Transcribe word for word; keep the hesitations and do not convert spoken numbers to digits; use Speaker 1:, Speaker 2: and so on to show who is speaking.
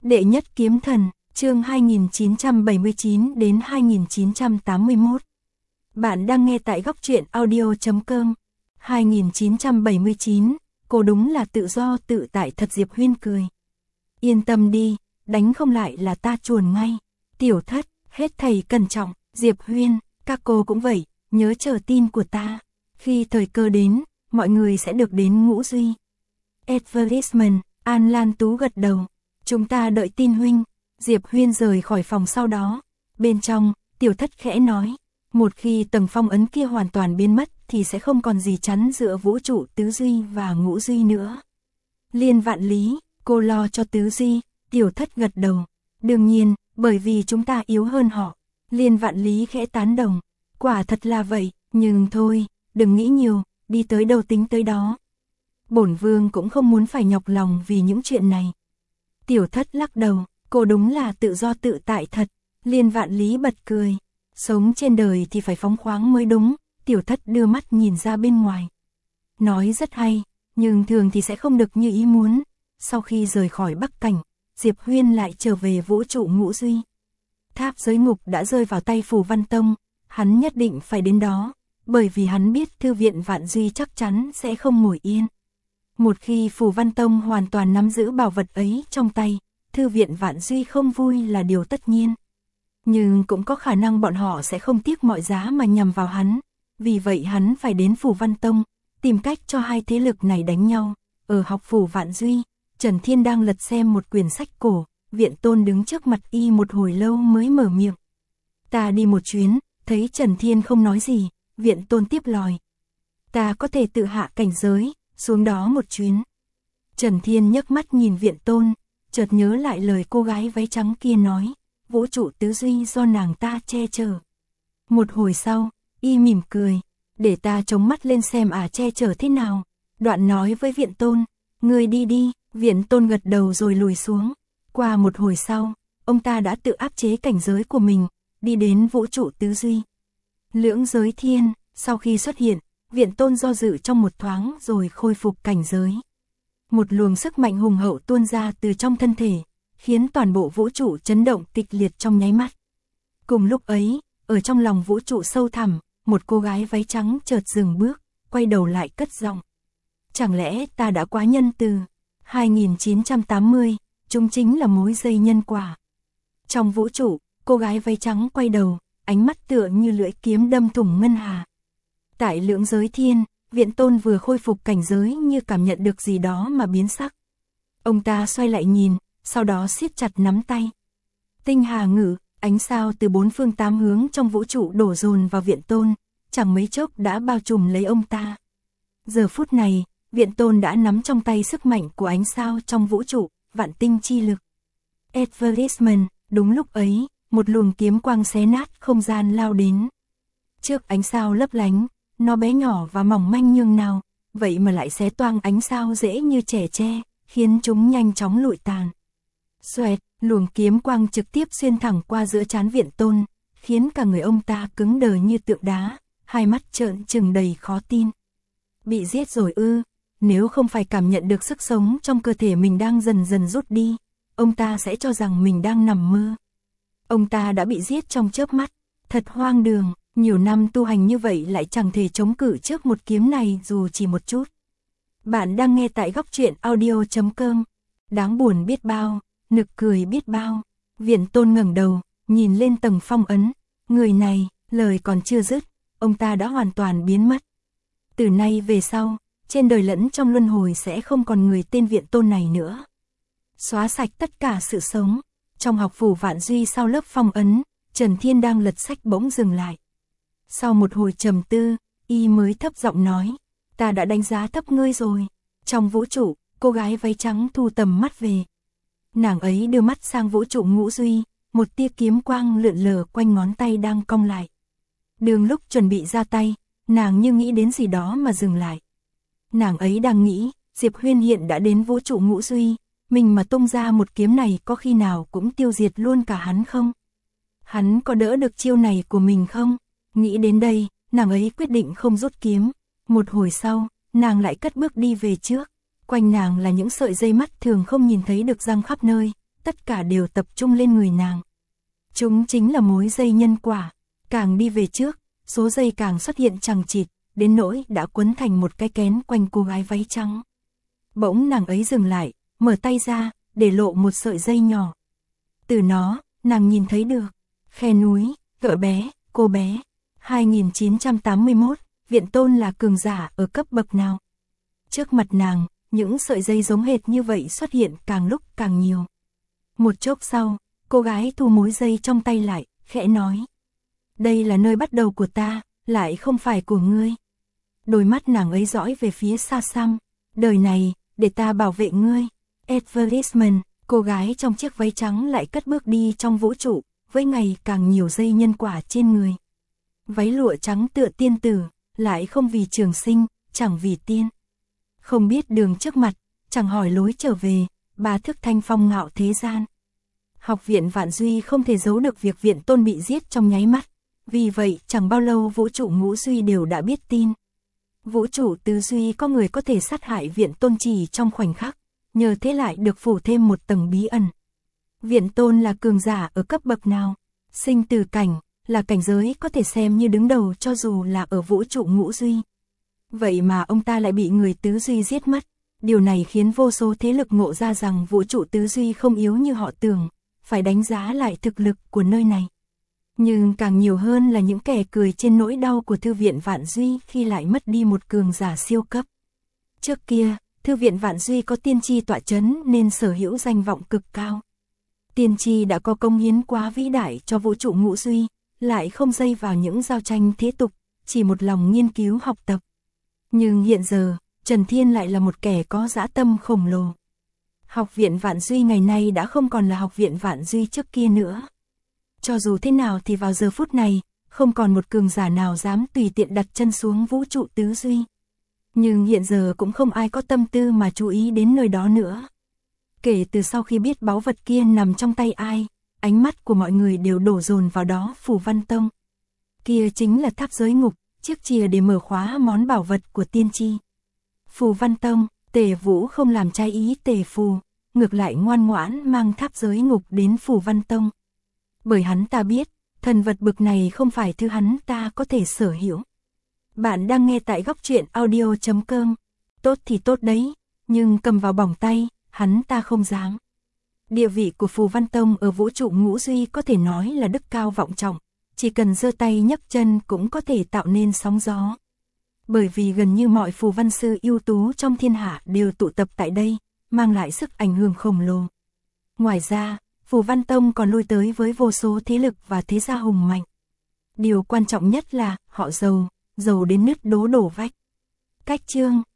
Speaker 1: Đệ nhất kiếm thần, chương hai nghìn chín trăm bảy mươi chín đến hai nghìn chín trăm tám mươi mốt. Bạn đang nghe tại góc truyện audio chấm com. hai nghìn chín trăm bảy mươi chín, cô đúng là tự do tự tại thật. Diệp Huyên cười. Yên tâm đi, đánh không lại là ta chuồn ngay. Tiểu Thất, hết thầy cẩn trọng. Diệp Huyên, các cô cũng vậy, nhớ chờ tin của ta. Khi thời cơ đến, mọi người sẽ được đến Ngũ Duy. Advertisement, An Lan Tú gật đầu. Chúng ta đợi tin huynh. Diệp Huyên rời khỏi phòng sau đó. Bên trong, Tiểu Thất khẽ nói. Một khi tầng phong ấn kia hoàn toàn biến mất thì sẽ không còn gì chắn giữa vũ trụ Tứ Duy và Ngũ Duy nữa. Liên Vạn Lý, cô lo cho Tứ Duy. Tiểu Thất gật đầu. Đương nhiên, bởi vì chúng ta yếu hơn họ. Liên Vạn Lý khẽ tán đồng. Quả thật là vậy, nhưng thôi, đừng nghĩ nhiều, đi tới đâu tính tới đó. Bổn vương cũng không muốn phải nhọc lòng vì những chuyện này. Tiểu Thất lắc đầu, cô đúng là tự do tự tại thật. Liên Vạn Lý bật cười. Sống trên đời thì phải phóng khoáng mới đúng. Tiểu Thất đưa mắt nhìn ra bên ngoài. Nói rất hay, nhưng thường thì sẽ không được như ý muốn. Sau khi rời khỏi Bắc Cảnh, Diệp Huyên lại trở về vũ trụ Ngũ Duy. Tháp giới ngục đã rơi vào tay Phù Văn Tông. Hắn nhất định phải đến đó, bởi vì hắn biết Thư viện Vạn Duy chắc chắn sẽ không ngồi yên. Một khi Phù Văn Tông hoàn toàn nắm giữ bảo vật ấy trong tay, Thư viện Vạn Duy không vui là điều tất nhiên. Nhưng cũng có khả năng bọn họ sẽ không tiếc mọi giá mà nhằm vào hắn. Vì vậy hắn phải đến Phù Văn Tông, tìm cách cho hai thế lực này đánh nhau. Ở học phủ Vạn Duy, Trần Thiên đang lật xem một quyển sách cổ. Viện Tôn đứng trước mặt y một hồi lâu mới mở miệng. Ta đi một chuyến, thấy Trần Thiên không nói gì, Viện Tôn tiếp lời. Ta có thể tự hạ cảnh giới, xuống đó một chuyến. Trần Thiên nhấc mắt nhìn Viện Tôn, chợt nhớ lại lời cô gái váy trắng kia nói, vũ trụ Tứ Duy do nàng ta che chở. Một hồi sau, y mỉm cười, để ta chống mắt lên xem à che chở thế nào. Đoạn nói với Viện Tôn, ngươi đi đi. Viện Tôn gật đầu rồi lùi xuống. Qua một hồi sau, ông ta đã tự áp chế cảnh giới của mình, đi đến vũ trụ Tứ Duy. Lưỡng giới thiên, sau khi xuất hiện, Viện Tôn do dự trong một thoáng rồi khôi phục cảnh giới. Một luồng sức mạnh hùng hậu tuôn ra từ trong thân thể, khiến toàn bộ vũ trụ chấn động kịch liệt trong nháy mắt. Cùng lúc ấy, ở trong lòng vũ trụ sâu thẳm, một cô gái váy trắng chợt dừng bước, quay đầu lại cất giọng. Chẳng lẽ ta đã quá nhân từ? hai nghìn chín trăm tám mươi, chúng chính là mối dây nhân quả. Trong vũ trụ, cô gái váy trắng quay đầu, ánh mắt tựa như lưỡi kiếm đâm thủng ngân hà. Tại lưỡng giới thiên, Viện Tôn vừa khôi phục cảnh giới như cảm nhận được gì đó mà biến sắc. Ông ta xoay lại nhìn, sau đó siết chặt nắm tay. Tinh hà ngự, ánh sao từ bốn phương tám hướng trong vũ trụ đổ dồn vào Viện Tôn, chẳng mấy chốc đã bao trùm lấy ông ta. Giờ phút này, Viện Tôn đã nắm trong tay sức mạnh của ánh sao trong vũ trụ, vạn tinh chi lực. Advertisement, đúng lúc ấy, một luồng kiếm quang xé nát không gian lao đến. Trước ánh sao lấp lánh, nó bé nhỏ và mỏng manh nhường nào, vậy mà lại xé toang ánh sao dễ như trẻ tre, khiến chúng nhanh chóng lụi tàn. Xoẹt, luồng kiếm quang trực tiếp xuyên thẳng qua giữa trán Viện Tôn, khiến cả người ông ta cứng đờ như tượng đá, hai mắt trợn trừng đầy khó tin. Bị giết rồi ư? Nếu không phải cảm nhận được sức sống trong cơ thể mình đang dần dần rút đi, ông ta sẽ cho rằng mình đang nằm mơ. Ông ta đã bị giết trong chớp mắt, thật hoang đường, nhiều năm tu hành như vậy lại chẳng thể chống cự trước một kiếm này dù chỉ một chút. Bạn đang nghe tại góc truyện audio chấm com. Đáng buồn biết bao, nực cười biết bao. Viện Tôn ngẩng đầu, nhìn lên tầng phong ấn. Người này, lời còn chưa dứt, ông ta đã hoàn toàn biến mất. Từ nay về sau, trên đời lẫn trong luân hồi sẽ không còn người tên Viện Tôn này nữa. Xóa sạch tất cả sự sống. Trong học phủ Vạn Duy sau lớp phong ấn, Trần Thiên đang lật sách bỗng dừng lại. Sau một hồi trầm tư, y mới thấp giọng nói, ta đã đánh giá thấp ngươi rồi. Trong vũ trụ, cô gái váy trắng thu tầm mắt về. Nàng ấy đưa mắt sang vũ trụ Ngũ Duy, một tia kiếm quang lượn lờ quanh ngón tay đang cong lại. Đường lúc chuẩn bị ra tay, nàng như nghĩ đến gì đó mà dừng lại. Nàng ấy đang nghĩ, Diệp Huyên hiện đã đến vũ trụ Ngũ Duy, mình mà tung ra một kiếm này có khi nào cũng tiêu diệt luôn cả hắn không? Hắn có đỡ được chiêu này của mình không? Nghĩ đến đây, nàng ấy quyết định không rút kiếm. Một hồi sau, nàng lại cất bước đi về trước. Quanh nàng là những sợi dây mắt thường không nhìn thấy được giăng khắp nơi, tất cả đều tập trung lên người nàng. Chúng chính là mối dây nhân quả, càng đi về trước, số dây càng xuất hiện chằng chịt, đến nỗi đã quấn thành một cái kén quanh cô gái váy trắng. Bỗng nàng ấy dừng lại, mở tay ra, để lộ một sợi dây nhỏ. Từ nó, nàng nhìn thấy được khe núi, cỡ bé, cô bé. hai nghìn chín trăm tám mươi mốt, Viện Tôn là cường giả ở cấp bậc nào? Trước mặt nàng, những sợi dây giống hệt như vậy xuất hiện càng lúc càng nhiều. Một chốc sau, cô gái thu mối dây trong tay lại, khẽ nói. Đây là nơi bắt đầu của ta, lại không phải của ngươi. Đôi mắt nàng ấy dõi về phía xa xăm. Đời này, để ta bảo vệ ngươi. Advertisement, cô gái trong chiếc váy trắng lại cất bước đi trong vũ trụ, với ngày càng nhiều dây nhân quả trên người. Váy lụa trắng tựa tiên tử, lại không vì trường sinh, chẳng vì tiên. Không biết đường trước mặt, chẳng hỏi lối trở về, bà thức thanh phong ngạo thế gian. Học viện Vạn Duy không thể giấu được việc Viện Tôn bị giết trong nháy mắt. Vì vậy, chẳng bao lâu vũ trụ Ngũ Duy đều đã biết tin. Vũ trụ Tứ Duy có người có thể sát hại Viện Tôn chỉ trong khoảnh khắc, nhờ thế lại được phủ thêm một tầng bí ẩn. Viện Tôn là cường giả ở cấp bậc nào? Sinh tử cảnh, là cảnh giới có thể xem như đứng đầu cho dù là ở vũ trụ Ngũ Duy. Vậy mà ông ta lại bị người Tứ Duy giết mất. Điều này khiến vô số thế lực ngộ ra rằng vũ trụ Tứ Duy không yếu như họ tưởng, phải đánh giá lại thực lực của nơi này. Nhưng càng nhiều hơn là những kẻ cười trên nỗi đau của Thư viện Vạn Duy khi lại mất đi một cường giả siêu cấp. Trước kia, Thư viện Vạn Duy có tiên tri tọa chấn nên sở hữu danh vọng cực cao. Tiên tri đã có công hiến quá vĩ đại cho vũ trụ Ngũ Duy, lại không dây vào những giao tranh thế tục, chỉ một lòng nghiên cứu học tập. Nhưng hiện giờ, Trần Thiên lại là một kẻ có dã tâm khổng lồ. Học viện Vạn Duy ngày nay đã không còn là học viện Vạn Duy trước kia nữa. Cho dù thế nào thì vào giờ phút này, không còn một cường giả nào dám tùy tiện đặt chân xuống vũ trụ Tứ Duy. Nhưng hiện giờ cũng không ai có tâm tư mà chú ý đến nơi đó nữa. Kể từ sau khi biết báu vật kia nằm trong tay ai, ánh mắt của mọi người đều đổ dồn vào đó. Phù Văn Tông. Kia chính là tháp giới ngục, chiếc chìa để mở khóa món bảo vật của tiên tri. Phù Văn Tông, Tề Vũ không làm trái ý Tề Phù, ngược lại ngoan ngoãn mang tháp giới ngục đến Phù Văn Tông. Bởi hắn ta biết, thần vật bực này không phải thứ hắn ta có thể sở hữu. Bạn đang nghe tại góc truyện audio chấm com. Tốt thì tốt đấy, nhưng cầm vào bỏng tay, hắn ta không dám. Địa vị của Phù Văn Tông ở vũ trụ Ngũ Duy có thể nói là đức cao vọng trọng, chỉ cần giơ tay nhấc chân cũng có thể tạo nên sóng gió. Bởi vì gần như mọi phù văn sư ưu tú trong thiên hạ đều tụ tập tại đây, mang lại sức ảnh hưởng khổng lồ. Ngoài ra, Phù Văn Tông còn lui tới với vô số thế lực và thế gia hùng mạnh. Điều quan trọng nhất là họ giàu, giàu đến nứt đố đổ vách. Cách chương